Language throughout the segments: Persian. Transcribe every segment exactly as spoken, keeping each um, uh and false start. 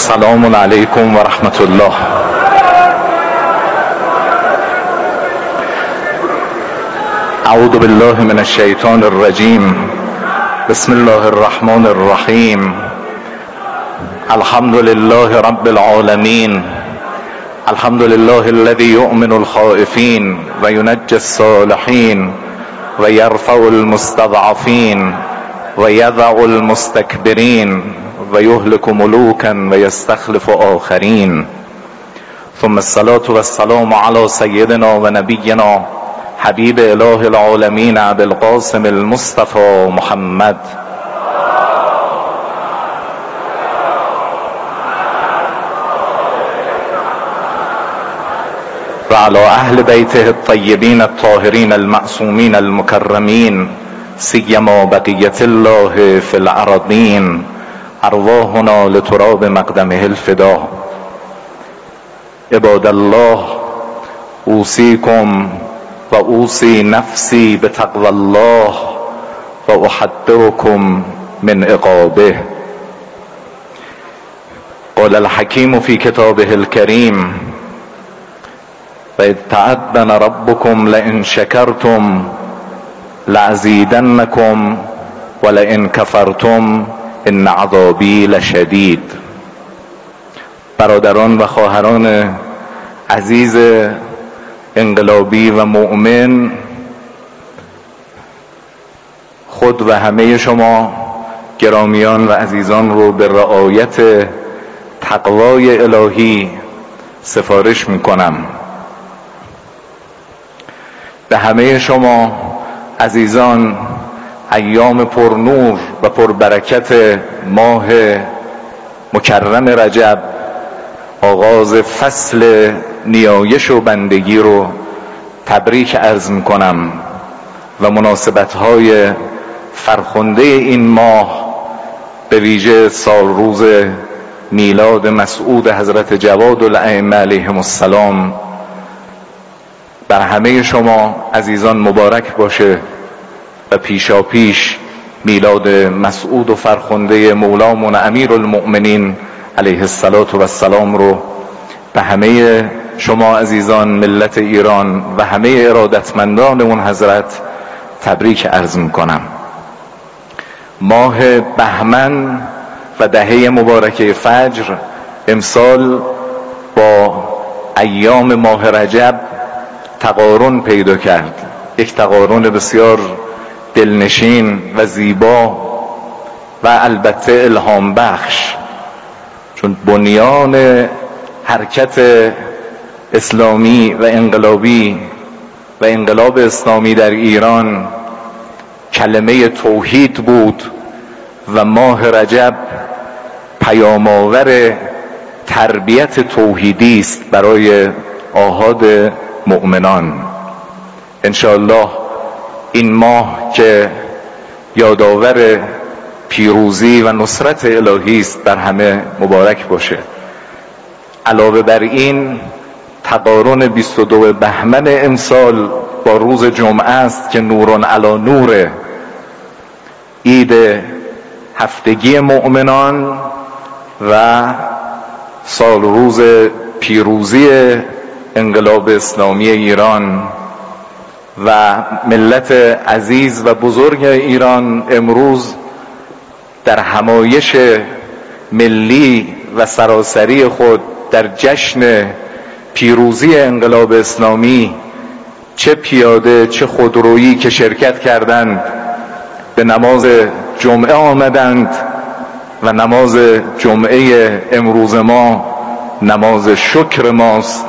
سلام علیکم و رحمت الله. اعوذ بالله من الشیطان الرجیم. بسم الله الرحمن الرحیم. الحمد لله رب العالمین. الحمد لله الذي يؤمن الخائفين وينجي الصالحين ويرفع المستضعفين ويضع المستكبرين ويهلك ملوكا ويستخلف آخرين. ثم الصلاة والسلام على سيدنا ونبينا حبيب إله العالمين أبي القاسم المصطفى محمد وعلى أهل بيته الطيبين الطاهرين المعصومين المكرمين، سيما بقية الله في الأرضين، ارواحنا لتراب مقدمه الفدا. عباد الله، اوصيكم و اوصي نفسي بتقوى الله و احذركم من عقابه. قال الحكيم في كتابه الكريم: وإذ تأذن ربكم لئن شكرتم لأزيدنكم ولئن كفرتم ان عذابی لشدید. برادران و خواهران عزیز انقلابی و مؤمن، خود و همه شما گرامیان و عزیزان رو به رعایت تقوای الهی سفارش میکنم. به همه شما عزیزان ایام پر نور و پر برکت ماه مکرم رجب، آغاز فصل نیایش و بندگی رو تبریک عرض میکنم و مناسبت‌های فرخنده این ماه به ویژه سال روز میلاد مسعود حضرت جواد الائمه علیهم السلام بر همه شما عزیزان مبارک باشه و پیشا پیش میلاد مسعود و فرخنده مولامون امیر المؤمنین علیه السلام رو به همه شما عزیزان ملت ایران و همه ارادتمندان اون حضرت تبریک عرض میکنم. ماه بهمن و دهه مبارکه فجر امسال با ایام ماه رجب تقارن پیدا کرد، یک تقارن بسیار دلنشین و زیبا و البته الهام بخش، چون بنیان حرکت اسلامی و انقلابی و انقلاب اسلامی در ایران کلمه توحید بود و ماه رجب پیام‌آور تربیت توحیدی است برای آحاد مؤمنان. انشاءالله این ماه که یادآور پیروزی و نصرت الهی است بر همه مبارک باشه. علاوه بر این تقارن بیست و دو بهمن امسال با روز جمعه است که نورون علی نوره، عید هفتگی مؤمنان و سال روز پیروزی انقلاب اسلامی ایران و ملت عزیز و بزرگ ایران امروز در همایش ملی و سراسری خود در جشن پیروزی انقلاب اسلامی، چه پیاده چه خودرویی که شرکت کردند به نماز جمعه آمدند و نماز جمعه امروز ما نماز شکر ماست.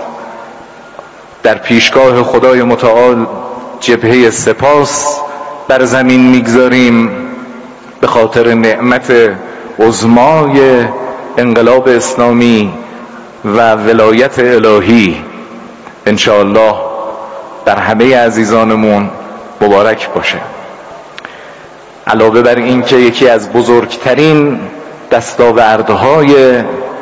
در پیشگاه خدای متعال جبهه سپاس بر زمین میگذاریم به خاطر نعمت عظمای انقلاب اسلامی و ولایت الهی. انشاءالله در همه عزیزانمون مبارک باشه. علاوه بر این که یکی از بزرگترین دستاوردهای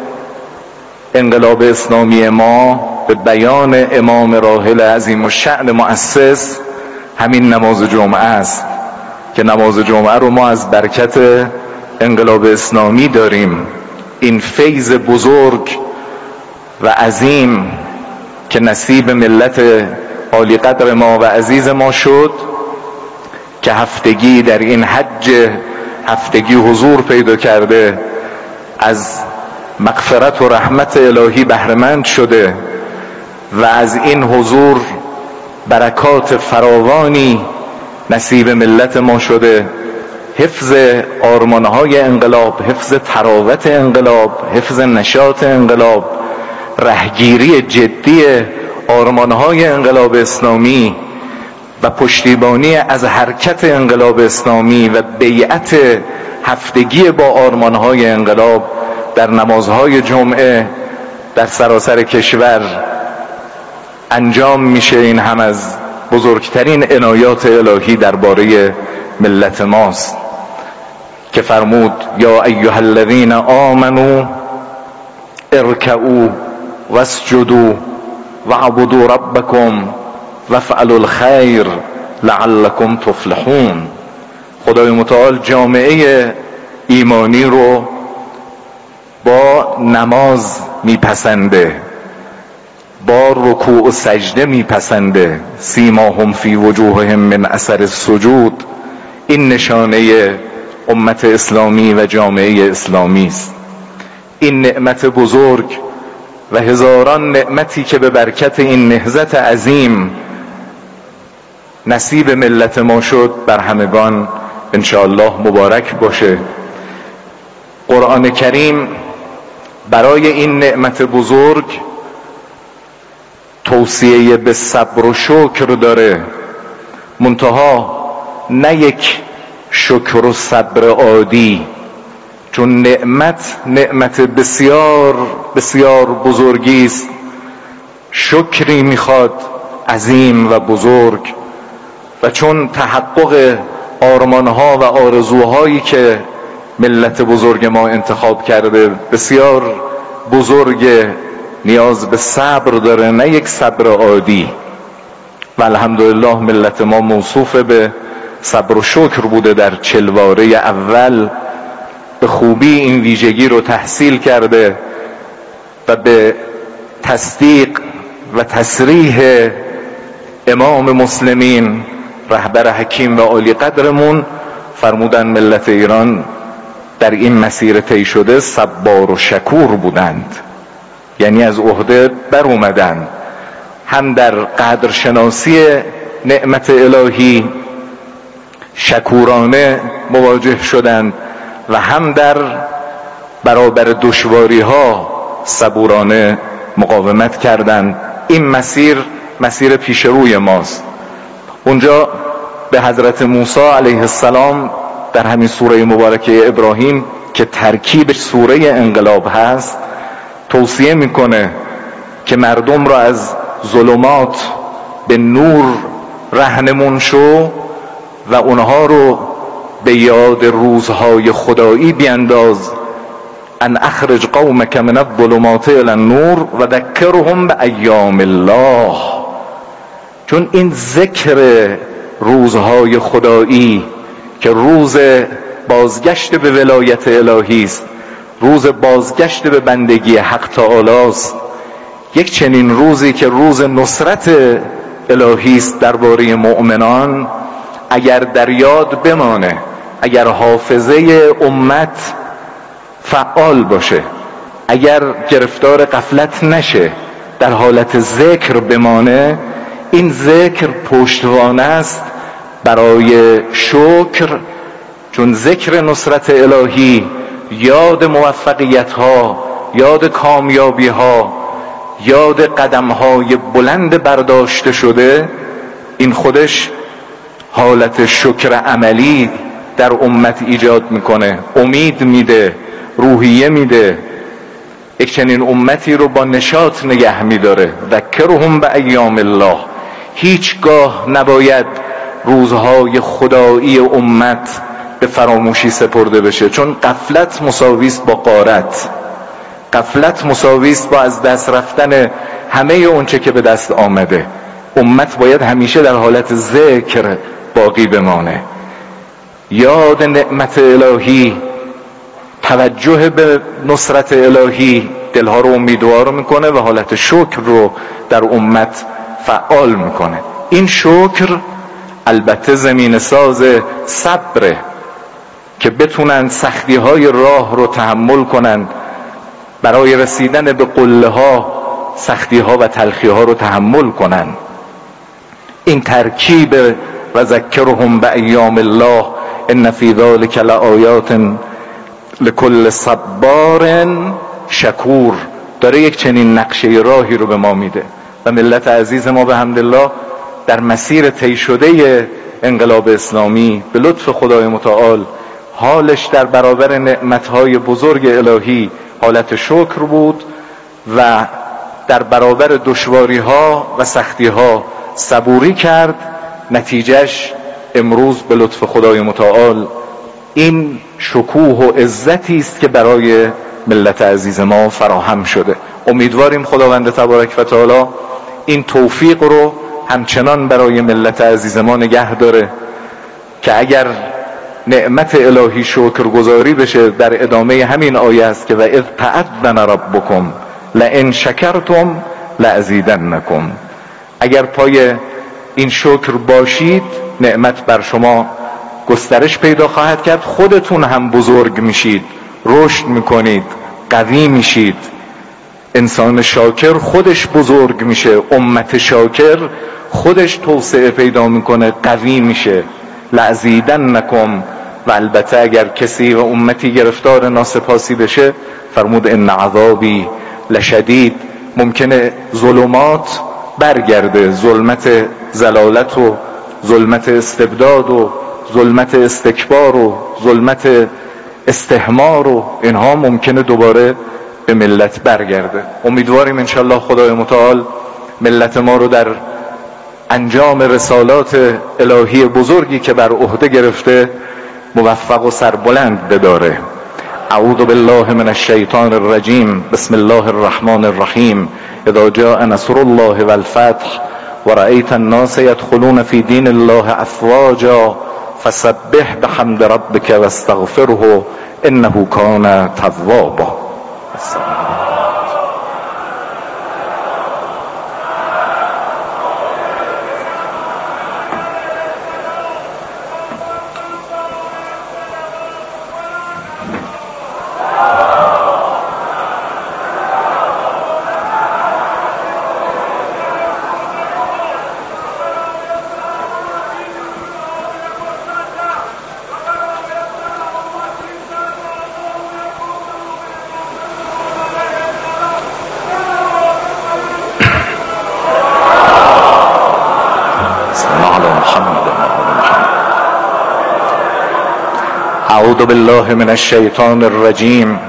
انقلاب اسلامی ما به بیان امام راحل عظیم الشأن مؤسس همین نماز جمعه است که نماز جمعه رو ما از برکت انقلاب اسلامی داریم این فیض بزرگ و عظیم که نصیب ملت عالی قدر ما و عزیز ما شد که هفتگی در این حج هفتگی حضور پیدا کرده، از مغفرت و رحمت الهی بهره‌مند شده و از این حضور برکات فراوانی نصیب ملت ما شده. حفظ آرمانهای انقلاب، حفظ تراوت انقلاب، حفظ نشاط انقلاب، رهگیری جدی آرمانهای انقلاب اسلامی و پشتیبانی از حرکت انقلاب اسلامی و بیعت هفتگی با آرمانهای انقلاب در نمازهای جمعه در سراسر کشور انجام میشه. این هم از بزرگترین عنایات الهی درباره ملت ماست که فرمود یا ایها الذین آمنوا ارکعوا واسجدوا واعبدوا ربکم وافعلوا الخیر لعلکم تفلحون. خدای متعال جامعه ایمانی رو با نماز میپسنده، با رکوع و سجده میپسنده. سیماهم فی وجوههم من اثر السجود. این نشانه امت اسلامی و جامعه اسلامی است. این نعمت بزرگ و هزاران نعمتی که به برکت این نهضت عظیم نصیب ملت ما شد بر همگان انشاءالله مبارک باشه. قرآن کریم برای این نعمت بزرگ توصیه به صبر و شکر داره، منتها نه یک شکر و صبر عادی، چون نعمت نعمت بسیار بسیار بزرگی است. شکری میخواد عظیم و بزرگ، و چون تحقق آرمانها و آرزوهایی که ملت بزرگ ما انتخاب کرده بسیار بزرگ، نیاز به صبر داره، نه یک صبر عادی. و الحمدلله ملت ما موصوف به صبر و شکر بوده. در چلواره اول به خوبی این ویژگی رو تحصیل کرده و به تصدیق و تصریح امام مسلمین رهبر حکیم و عالی قدرمون فرمودن ملت ایران در این مسیر طی شده صبار و شکور بودند، یعنی از عهده بر اومدن، هم در قدرشناسی نعمت الهی شکورانه مواجه شدند و هم در برابر دشواری ها صبورانه مقاومت کردند. این مسیر مسیر پیش روی ماست. اونجا به حضرت موسی علیه السلام در همین سوره مبارکه ابراهیم که ترکیب سوره انقلاب هست توصیه میکنه که مردم را از ظلمات به نور رهنمون شو و اونها رو به یاد روزهای خدایی بینداز. ان اخرج قومک من الظلمات الی النور و ذکرهم به ایام الله. چون این ذکر روزهای خدایی که روز بازگشت به ولایت الهی است، روز بازگشت به بندگی حق تعالی است، یک چنین روزی که روز نصرت الهی است درباره مؤمنان، اگر در یاد بمانه، اگر حافظه امت فعال باشه، اگر گرفتار غفلت نشه، در حالت ذکر بمانه، این ذکر پشتوانه است برای شکر. چون ذکر نصرت الهی یاد موفقیت ها، یاد کامیابی ها، یاد قدم های بلند برداشته شده، این خودش حالت شکر عملی در امت ایجاد میکنه، امید میده، روحیه میده، یک چنین امتی رو با نشاط نگه میداره. ذکرهم به ایام الله. هیچگاه نباید روزهای خدایی امت به فراموشی سپرده بشه، چون غفلت مساویست با غارت، غفلت مساویست با از دست رفتن همه اونچه که به دست آمده. امت باید همیشه در حالت ذکر باقی بمانه. یاد نعمت الهی توجه به نصرت الهی دلها رو امیدوار میکنه و حالت شکر رو در امت فعال میکنه. این شکر البته زمین ساز صبره که بتونن سختی های راه رو تحمل کنن، برای رسیدن به قله ها سختی ها و تلخی ها رو تحمل کنن. این ترکیب و ذکرهم به ایام الله ان فی ذلک لآیات لکل صبار شکور داره یک چنین نقشه راهی رو به ما میده و ملت عزیز ما به حمدالله در مسیر طی شده انقلاب اسلامی به لطف خدای متعال حالش در برابر نعمتهای بزرگ الهی حالت شکر بود و در برابر دشواری ها و سختی ها صبوری کرد. نتیجهش امروز به لطف خدای متعال این شکوه و عزتی است که برای ملت عزیز ما فراهم شده. امیدواریم خداوند تبارک و تعالی این توفیق رو همچنان برای ملت عزیز ما نگه داره که اگر نعمت الهی شکرگزاری بشه، در ادامه همین آیه است که و اذ تعذن ربکم لئن شکرتم لازیدنکم، اگر پای این شکر باشید نعمت بر شما گسترش پیدا خواهد کرد، خودتون هم بزرگ میشید، رشد میکنید، قوی میشید. انسان شاکر خودش بزرگ میشه، امت شاکر خودش توسعه پیدا میکنه، قوی میشه. لازیدنکم، و البته اگر کسی و امتی گرفتار ناسپاسی بشه فرمود ان عذابی لشدید، ممکنه ظلمات برگرده، ظلمت ضلالت و ظلمت استبداد و ظلمت استکبار و ظلمت استحمار و اینها ممکنه دوباره به ملت برگرده. امیدواریم انشالله خدای متعال ملت ما رو در انجام رسالات الهی بزرگی که بر عهده گرفته موفق و سربلند بداره. اعوذ بالله من الشیطان الرجیم. بسم الله الرحمن الرحیم. اذا جاء نصر الله والفتح ورأيت الناس يدخلون في دين الله افواجا فسبح بحمد ربك واستغفره انه كان توابا. اعوذ بالله من الشیطان الرجیم.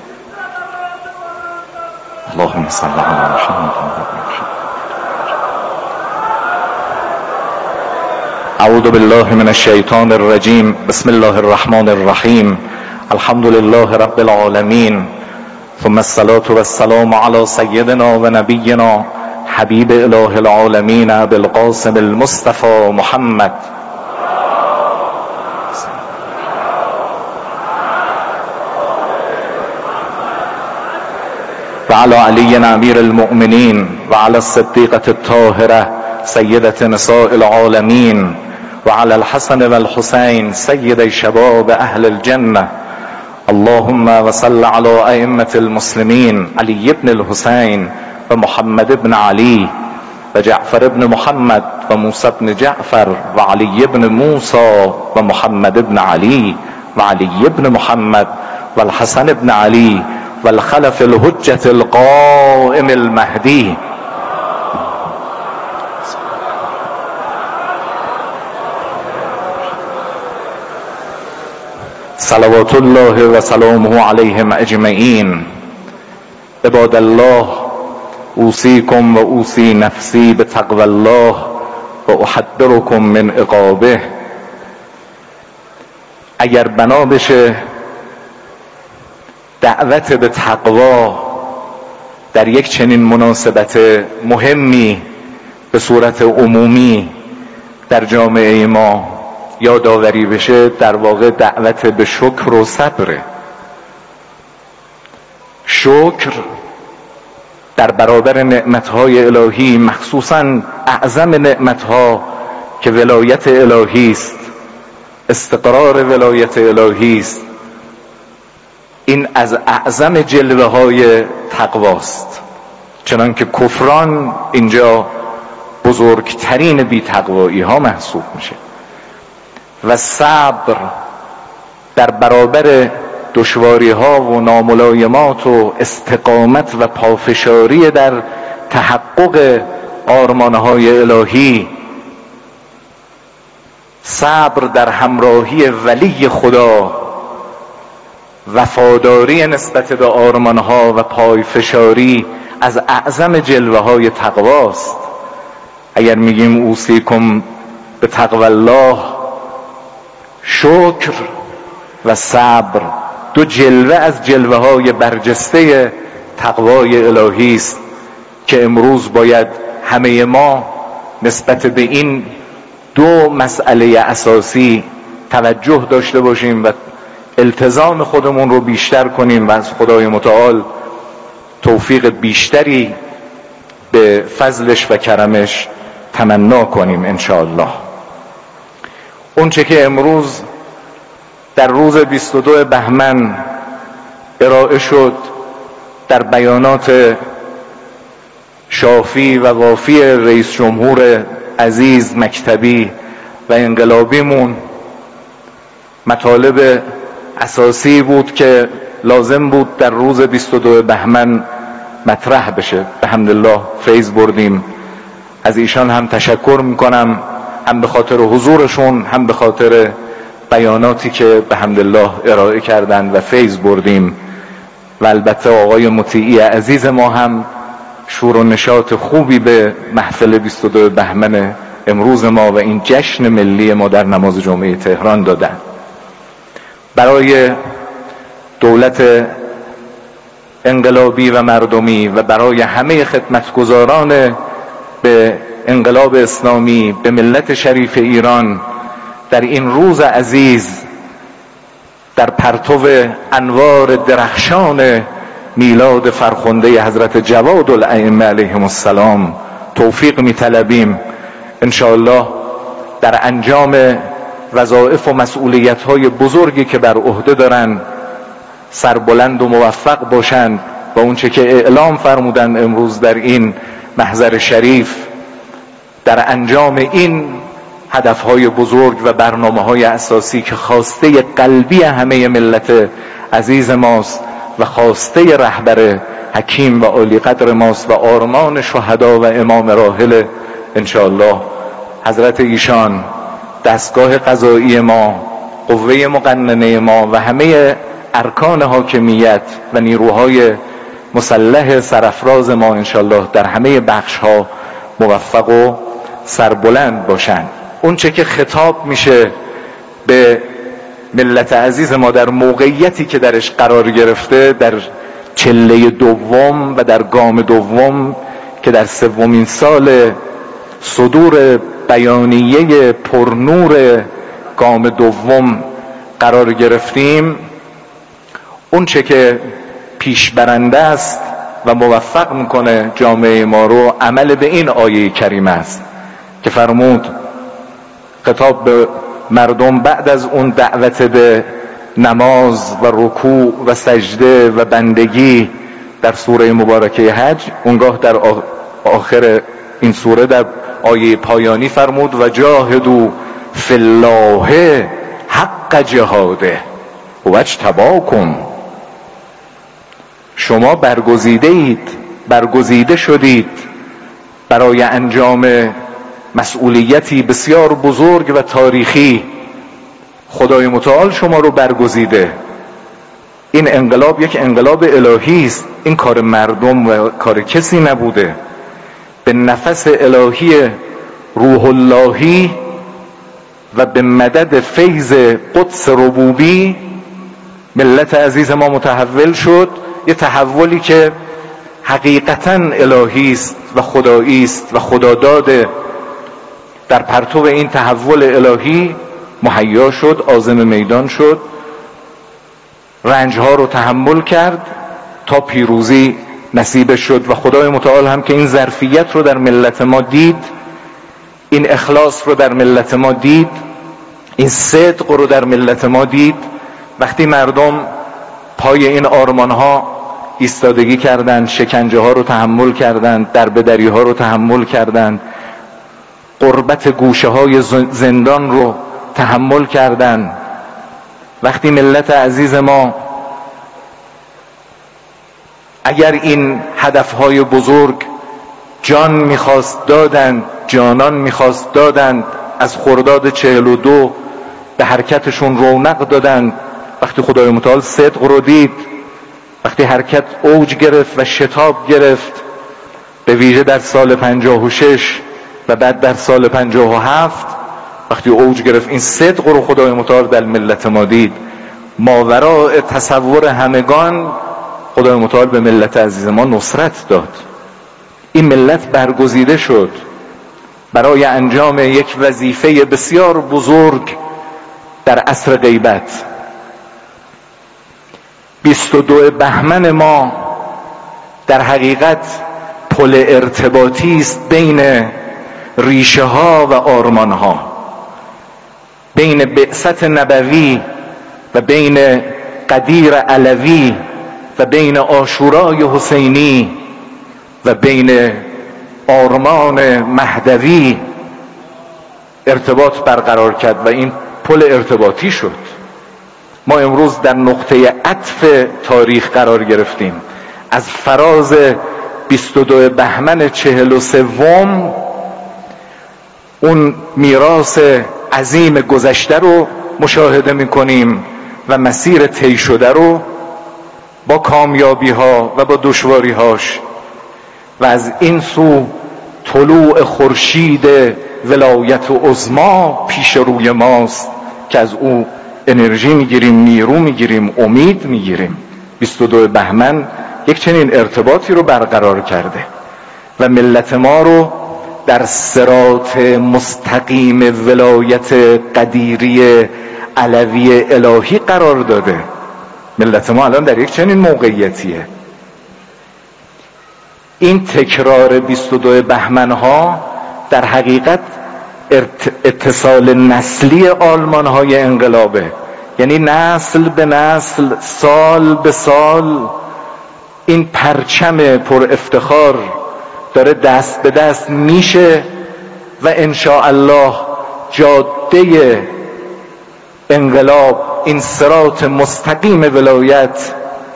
اللهم صل علی محمد. اعوذ بالله من الشیطان الرجیم. بسم الله الرحمن الرحیم. الحمد لله رب العالمین، ثم الصلاة والسلام على سیدنا و نبینا حبیب اله العالمین ابی القاسم المصطفى محمد وعلى علي امير المؤمنين وعلى الصديقة الطاهرة سيدة نساء العالمين وعلى الحسن والحسين سيدي شباب اهل الجنة. اللهم وصل على ائمة المسلمين علي بن الحسين ومحمد بن علي وجعفر بن محمد وموسى بن جعفر وعلي بن موسى ومحمد بن علي وعلي بن محمد والحسن بن علي والخلف الحجة القائم المهدي. صلوات الله وسلامه عليهم اجمعين. عباد الله، اوصيكم واوصي نفسي بتقوى الله واحذركم من عقابه. اگر بنا بشه دعوت به تقوا در یک چنین مناسبت مهمی به صورت عمومی در جامعه ما یادآوری بشه، در واقع دعوت به شکر و صبره. شکر در برابر نعمتهای الهی، مخصوصا اعظم نعمتها که ولایت الهی است، استقرار ولایت الهی است، این از اعظم جلوه های تقواست، چنانکه کفران اینجا بزرگترین بی تقوایی ها محسوب میشه. و صبر در برابر دشواری ها و ناملایمات و استقامت و پافشاری در تحقق آرمانهای الهی، صبر در همراهی ولی خدا، وفاداری نسبت به آرمانها و پایفشاری از اعظم جلوه های تقواست. اگر میگیم اوصیکم به تقوی الله، شکر و صبر دو جلوه از جلوه های برجسته تقوای الهی است که امروز باید همه ما نسبت به این دو مسئله اساسی توجه داشته باشیم و التزام خودمون رو بیشتر کنیم و از خدای متعال توفیق بیشتری به فضلش و کرمش تمنا کنیم انشاءالله. اون چه که امروز در روز بیست و دو بهمن ارائه شد در بیانات شافی و وافی رئیس جمهور عزیز مکتبی و انقلابیمون، مطالب اساسی بود که لازم بود در روز بیست و دو بهمن مطرح بشه. الحمدلله فیض بردیم. از ایشان هم تشکر میکنم، هم به خاطر حضورشون، هم به خاطر بیاناتی که به حمدالله ارائه کردند و فیض بردیم. و البته آقای مطیعی عزیز ما هم شور و نشاط خوبی به محفل بیست و دو بهمن امروز ما و این جشن ملی ما در نماز جمعه تهران دادن. برای دولت انقلابی و مردمی و برای همه خدمتگزاران به انقلاب اسلامی، به ملت شریف ایران، در این روز عزیز در پرتو انوار درخشان میلاد فرخنده حضرت جواد الائمه علیهم السلام توفیق می‌طلبیم انشاءالله در انجام وظایف و مسئولیت‌های بزرگی که بر عهده دارن سربلند و موفق باشند و اونچه که اعلام فرمودند امروز در این محضر شریف در انجام این هدفهای بزرگ و برنامه‌های اساسی که خواسته قلبی همه ملت عزیز ماست و خواسته رهبر حکیم و عالی قدر ماست و آرمان شهدا و امام راحل انشاءالله حضرت ایشان، دستگاه قضایی ما، قوه مقننه ما و همه ارکان حاکمیت و نیروهای مسلح سرافراز ما انشاءالله در همه بخش‌ها موفق و سربلند باشند. اون چه که خطاب میشه به ملت عزیز ما در موقعیتی که درش قرار گرفته، در چله دوم و در گام دوم که در سومین سال صدور بیانیه پرنور گام دوم قرار گرفتیم، اون چه که پیش برنده است و موفق میکنه جامعه ما رو عمل به این آیه کریمه است که فرمود خطاب به مردم بعد از اون دعوت به نماز و رکوع و سجده و بندگی در سوره مبارکه حج، اونگاه در آخر این سوره در آیه پایانی فرمود و جاهدوا فی الله حق جهاده و اجتباکم. شما برگزیده اید، برگزیده شدید برای انجام مسئولیتی بسیار بزرگ و تاریخی. خدای متعال شما رو برگزیده. این انقلاب یک انقلاب الهی است، این کار مردم و کار کسی نبوده. به نفس الهی روح اللهی و به مدد فیض قدس ربوبی ملت عزیز ما متحول شد. یه تحولی که حقیقتاً الهی است و خدایی است و خدا داده. در پرتو این تحول الهی مهیا شد، عازم میدان شد، رنجها رو تحمل کرد تا پیروزی نصیب شد. و خدای متعال هم که این ظرفیت رو در ملت ما دید، این اخلاص رو در ملت ما دید، این صدق رو در ملت ما دید. وقتی مردم پای این آرمان ها ایستادگی کردند، شکنجه ها رو تحمل کردند، دربدری ها رو تحمل کردند، غربت گوشه های زندان رو تحمل کردند، وقتی ملت عزیز ما اگر این هدفهای بزرگ جان میخواست دادند، جانان میخواست دادند، از خرداد چهل و دو به حرکتشون رونق دادند. وقتی خدای متعال صدق رو دید، وقتی حرکت اوج گرفت و شتاب گرفت، به ویژه در سال پنجاه و شش و بعد در سال پنجاه و هفت وقتی اوج گرفت، این صدق رو خدای متعال در ملت ما دید، ماوراء تصور همگان خدای متعال به ملت عزیز ما نصرت داد. این ملت برگزیده شد برای انجام یک وظیفه بسیار بزرگ در عصر غیبت. بیست و دو بهمن ما در حقیقت پل ارتباطی است بین ریشه ها و آرمان ها، بین بعثت نبوی و بین قدیر علوی و بین عاشورای حسینی و بین آرمان مهدوی ارتباط برقرار کرد و این پل ارتباطی شد. ما امروز در نقطه عطف تاریخ قرار گرفتیم. از فراز بیست و دو بهمن چهل و سوم اون میراث عظیم گذشته رو مشاهده میکنیم و مسیر طی شده رو با کامیابی ها و با دشواری هاش، و از این سو طلوع خورشید ولایت عظما پیش روی ماست که از او انرژی میگیریم، نیرو میگیریم، امید میگیریم. بیست و دو بهمن یک چنین ارتباطی رو برقرار کرده و ملت ما رو در صراط مستقیم ولایت قدیری علوی الهی قرار داده. ملت ما الان در یک چنین موقعیتیه. این تکرار بیست و دو بهمن ها در حقیقت اتصال نسلی آلمان های انقلابه، یعنی نسل به نسل، سال به سال این پرچم پر افتخار داره دست به دست میشه و انشاءالله جاده انقلاب، این صراط مستقیم ولایت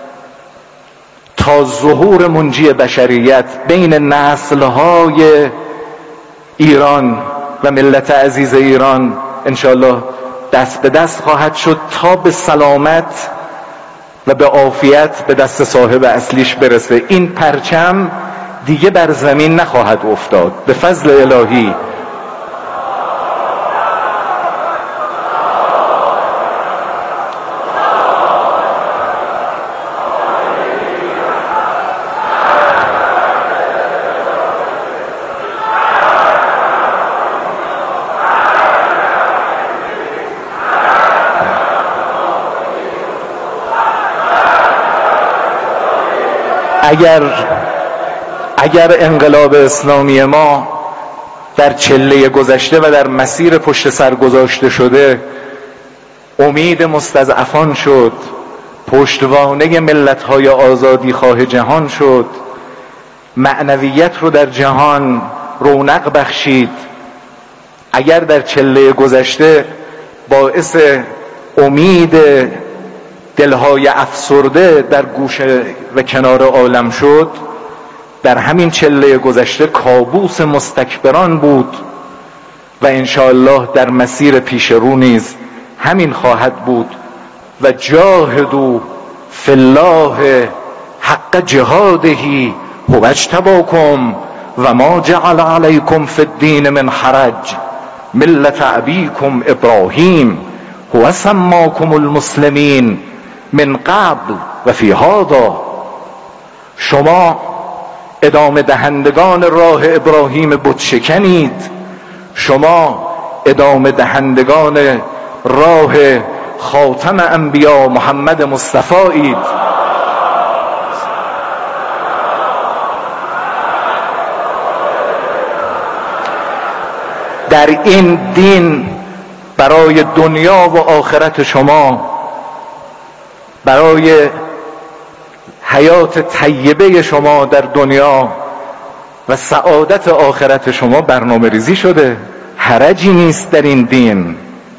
تا ظهور منجی بشریت بین نسل‌های ایران و ملت عزیز ایران انشاءالله دست به دست خواهد شد تا به سلامت و به عافیت به دست صاحب اصلیش برسه. این پرچم دیگه بر زمین نخواهد افتاد به فضل الهی. اگر اگر انقلاب اسلامی ما در چله گذشته و در مسیر پشت سر گذاشته شده امید مستضعفان شد، پشتوانه ملت‌های آزادی خواه جهان شد، معنویت رو در جهان رونق بخشید، اگر در چله گذشته باعث امید دلهای افسرده در گوشه و کنار عالم شد، در همین چله گذشته کابوس مستکبران بود و انشاءالله در مسیر پیش رو نیز همین خواهد بود. و جاهدوا فی الله حق جهاده هو اجتباکم و ما جعل علیکم فی الدین من حرج ملت ابیکم ابراهیم هو سماکم المسلمین من قبل و فی هذا. شما ادامه دهندگان راه ابراهیم بت شکنید، شما ادامه دهندگان راه خاتم انبیا محمد مصطفی اید. در این دین برای دنیا و آخرت شما، برای حیات طیبه شما در دنیا و سعادت آخرت شما برنامه ریزی شده. حرجی نیست در این دین.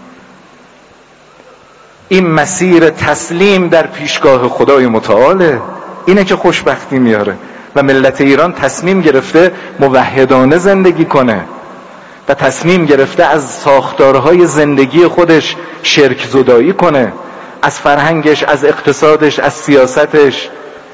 این مسیر تسلیم در پیشگاه خدای متعاله، اینه که خوشبختی میاره. و ملت ایران تصمیم گرفته موحدانه زندگی کنه و تصمیم گرفته از ساختارهای زندگی خودش شرک زدایی کنه، از فرهنگش، از اقتصادش، از سیاستش،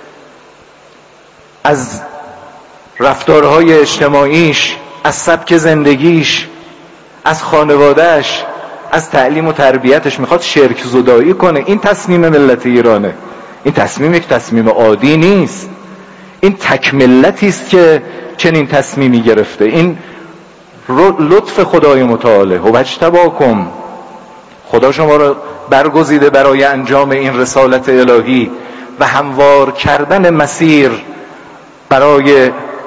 از رفتارهای اجتماعیش، از سبک زندگیش، از خانوادهش، از تعلیم و تربیتش میخواد شرک زدایی کنه. این تصمیم ملت ایرانه. این تصمیم یک تصمیم عادی نیست. این تک ملتی است که چنین تصمیمی گرفته. این لطف خدای متعاله. و اجتباکم، خدا شما را برگزیده برای انجام این رسالت الهی و هموار کردن مسیر برای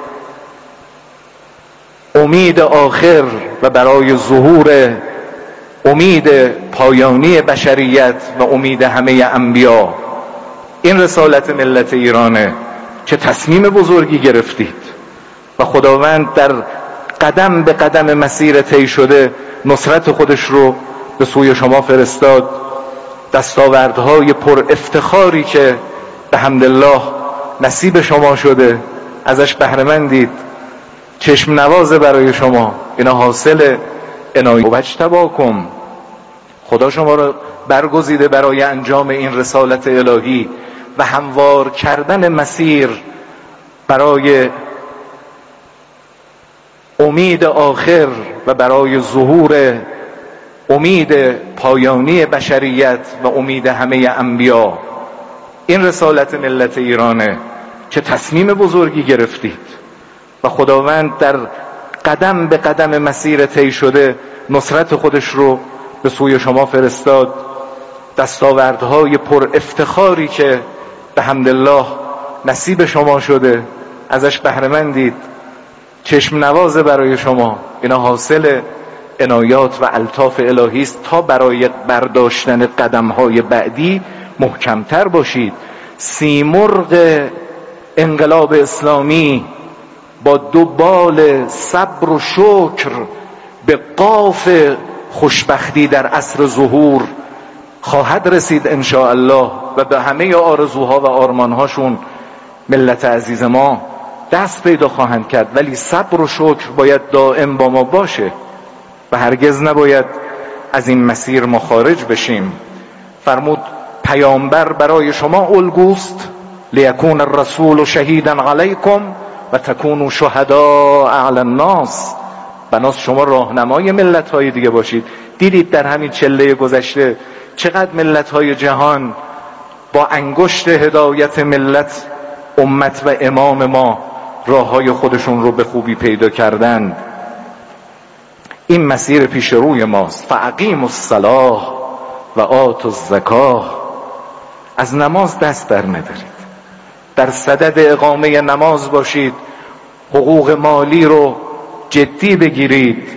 امید آخر و برای ظهور امید پایانی بشریت و امید همه انبیا. این رسالت ملت ایرانه. چه تصمیم بزرگی گرفتید و خداوند در قدم به قدم مسیر طی شده نصرت خودش رو به سوی شما فرستاد. دستاوردهای پر افتخاری که به حمدالله نصیب شما شده ازش بهره مندید. چشم نوازه برای شما. اینا حاصل عنایت و اجتباکم. خدا شما رو برگزیده برای انجام این رسالت الهی و هموار کردن مسیر برای امید آخر و برای ظهور امید پایانی بشریت و امید همه انبیا. این رسالت ملت ایرانه. چه تصمیم بزرگی گرفتید و خداوند در قدم به قدم مسیر طی شده نصرت خودش رو به سوی شما فرستاد. دستاوردهای پر افتخاری که به حمدالله نصیب شما شده ازش بهره مندید. چشم نوازه برای شما. اینا حاصل عنایات و الطاف الهی است تا برای برداشتن قدم‌های بعدی محکمتر باشید. سیمرغ انقلاب اسلامی با دو بال صبر و شکر به قاف خوشبختی در عصر ظهور خواهد رسید ان شاء الله و به همه آرزوها و آرمانهاشون ملت عزیز ما دست پیدا خواهند کرد. ولی صبر و شکر باید دائم با ما باشه و هرگز نباید از این مسیر ما خارج بشیم. فرمود پیامبر برای شما الگوست. لیکون الرسول شهیدا علیکم و تکونوا شهداء علی الناس. بناست شما راهنمای ملت‌های دیگه باشید. دیدید در همین چله گذشته چقدر ملت‌های جهان با انگشت هدایت ملت، امت و امام ما راه‌های خودشون رو به خوبی پیدا کردند. این مسیر پیش روی ماست. فاقیموا الصلاة و آتوا الزکاة. از نماز دست در ندارید. در صدد اقامه نماز باشید. حقوق مالی رو جدی بگیرید.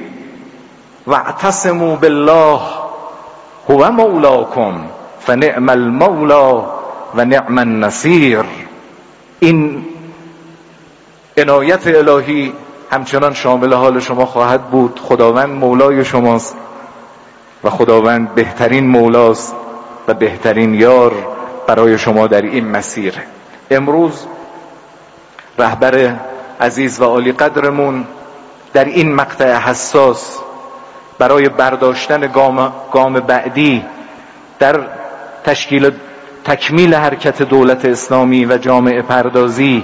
واعتصموا بالله هو مولاکم فنعم المولا و نعم النصیر. این عنایت الهی همچنان شامل حال شما خواهد بود. خداوند مولای شماست و خداوند بهترین مولاست و بهترین یار برای شما در این مسیر. امروز رهبر عزیز و عالی قدرمون در این مقطع حساس برای برداشتن گام, گام بعدی در تشکیل تکمیل حرکت دولت اسلامی و جامعه پردازی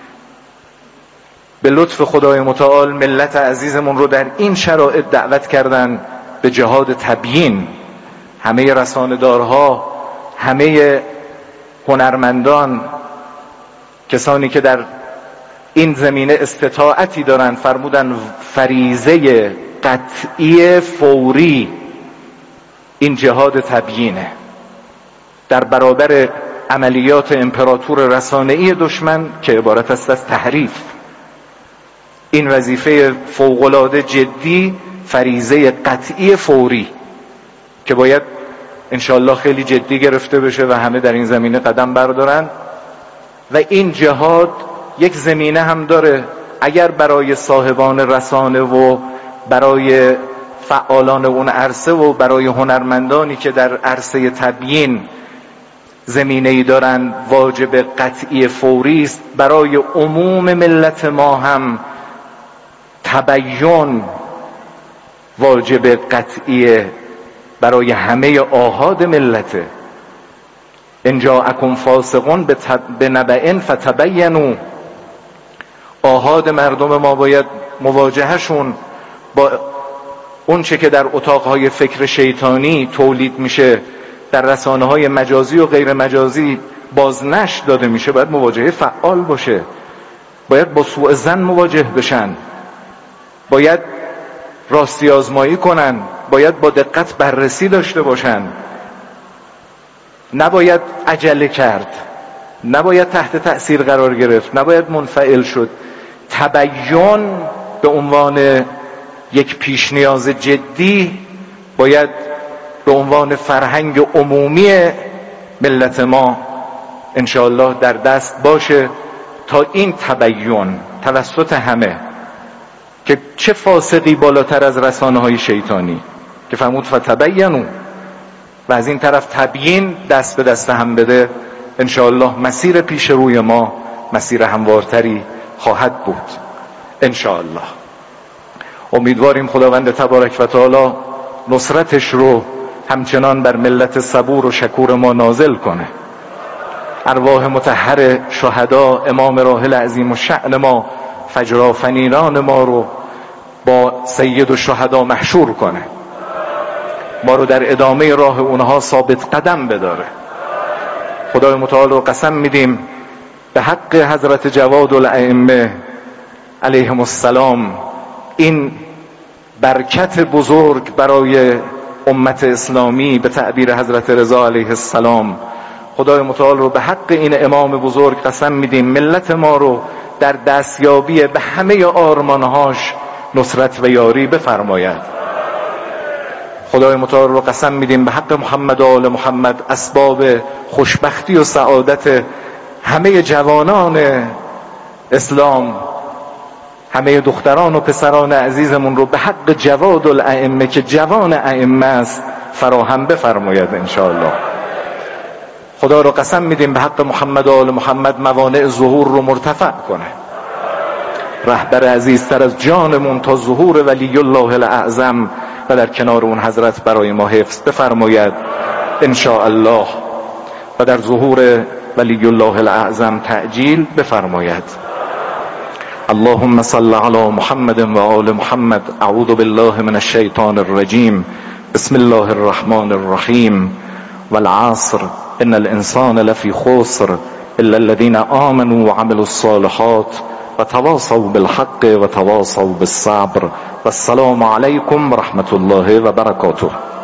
به لطف خدای متعال ملت عزیزمون رو در این شرایط دعوت کردن به جهاد تبیین. همه رسانه‌دارها، همه هنرمندان، کسانی که در این زمینه استطاعتی دارن، فرمودن فریضه قطعی فوری این جهاد تبیینه در برابر عملیات امپراتور رسانه‌ای دشمن که عبارت است از تحریف. این وظیفه فوق‌العاده جدی فریضه قطعی فوری که باید انشاءالله خیلی جدی گرفته بشه و همه در این زمینه قدم بردارن. و این جهاد یک زمینه هم داره، اگر برای صاحبان رسانه و برای فعالان اون عرصه و برای هنرمندانی که در عرصه تبیین زمینه‌ای دارن واجب قطعی فوری است، برای عموم ملت ما هم تبیین واجب قطعی برای همه آحاد ملته. ان جاءکم فاسقون بنبأ فتبینوا. آحاد مردم ما باید مواجهشون با اون چه که در اتاقهای فکر شیطانی تولید میشه، در رسانه های مجازی و غیر مجازی بازنشر داده میشه، باید مواجهه فعال باشه، باید با سوء ظن مواجه بشن، باید راستی آزمایی کنن، باید با دقت بررسی داشته باشن، نباید عجله کرد، نباید تحت تأثیر قرار گرفت، نباید منفعل شد. تبیین به عنوان یک پیش نیاز جدی باید به عنوان فرهنگ عمومی ملت ما انشاءالله در دست باشه تا این تبیین توسط همه، که چه فاسقی بالاتر از رسانه های شیطانی که فرمود فتبینوا، و از این طرف تبیین دست به دست هم بده، انشاءالله مسیر پیش روی ما مسیر هموارتری خواهد بود انشاءالله. امیدواریم خداوند تبارک و تعالی نصرتش رو همچنان بر ملت صبور و شکور ما نازل کنه. ارواح مطهر شهدا، امام راحل عظیم الشأن ما، فجرآفرینان ما رو با سید الشهدا محشور کنه، ما رو در ادامه راه اونها ثابت قدم بداره. خدای متعال رو قسم میدیم به حق حضرت جواد الائمه علیهم السلام، این برکت بزرگ برای امت اسلامی به تعبیر حضرت رضا علیه السلام، خدای متعال رو به حق این امام بزرگ قسم میدیم ملت ما رو در دستیابی به همه آرمانهاش نصرت و یاری بفرماید. خدای متعال رو قسم میدیم به حق محمد و آل محمد اسباب خوشبختی و سعادت همه جوانان اسلام، همه دختران و پسران عزیزمون رو به حق جواد الائمه که جوان ائمه است فراهم بفرماید انشاءالله. خدا رو قسم میدیم به حق محمد و آل محمد موانع ظهور رو مرتفع کنه، رهبر عزیزتر از جانمون تا ظهور ولی الله الاعظم و در کنار اون حضرت برای ما حفظ بفرماید انشاءالله، و در ظهور ولی الله الاعظم تعجیل بفرماید. اللهم صل على محمد و آل محمد. اعوذ بالله من الشیطان الرجیم. بسم الله الرحمن الرحیم. والعصر ان الانسان لفی خسر الا الذين آمنوا وعملوا الصالحات وتواصوا بالحق وتواصوا بالصبر. والسلام علیکم ورحمة الله وبرکاته.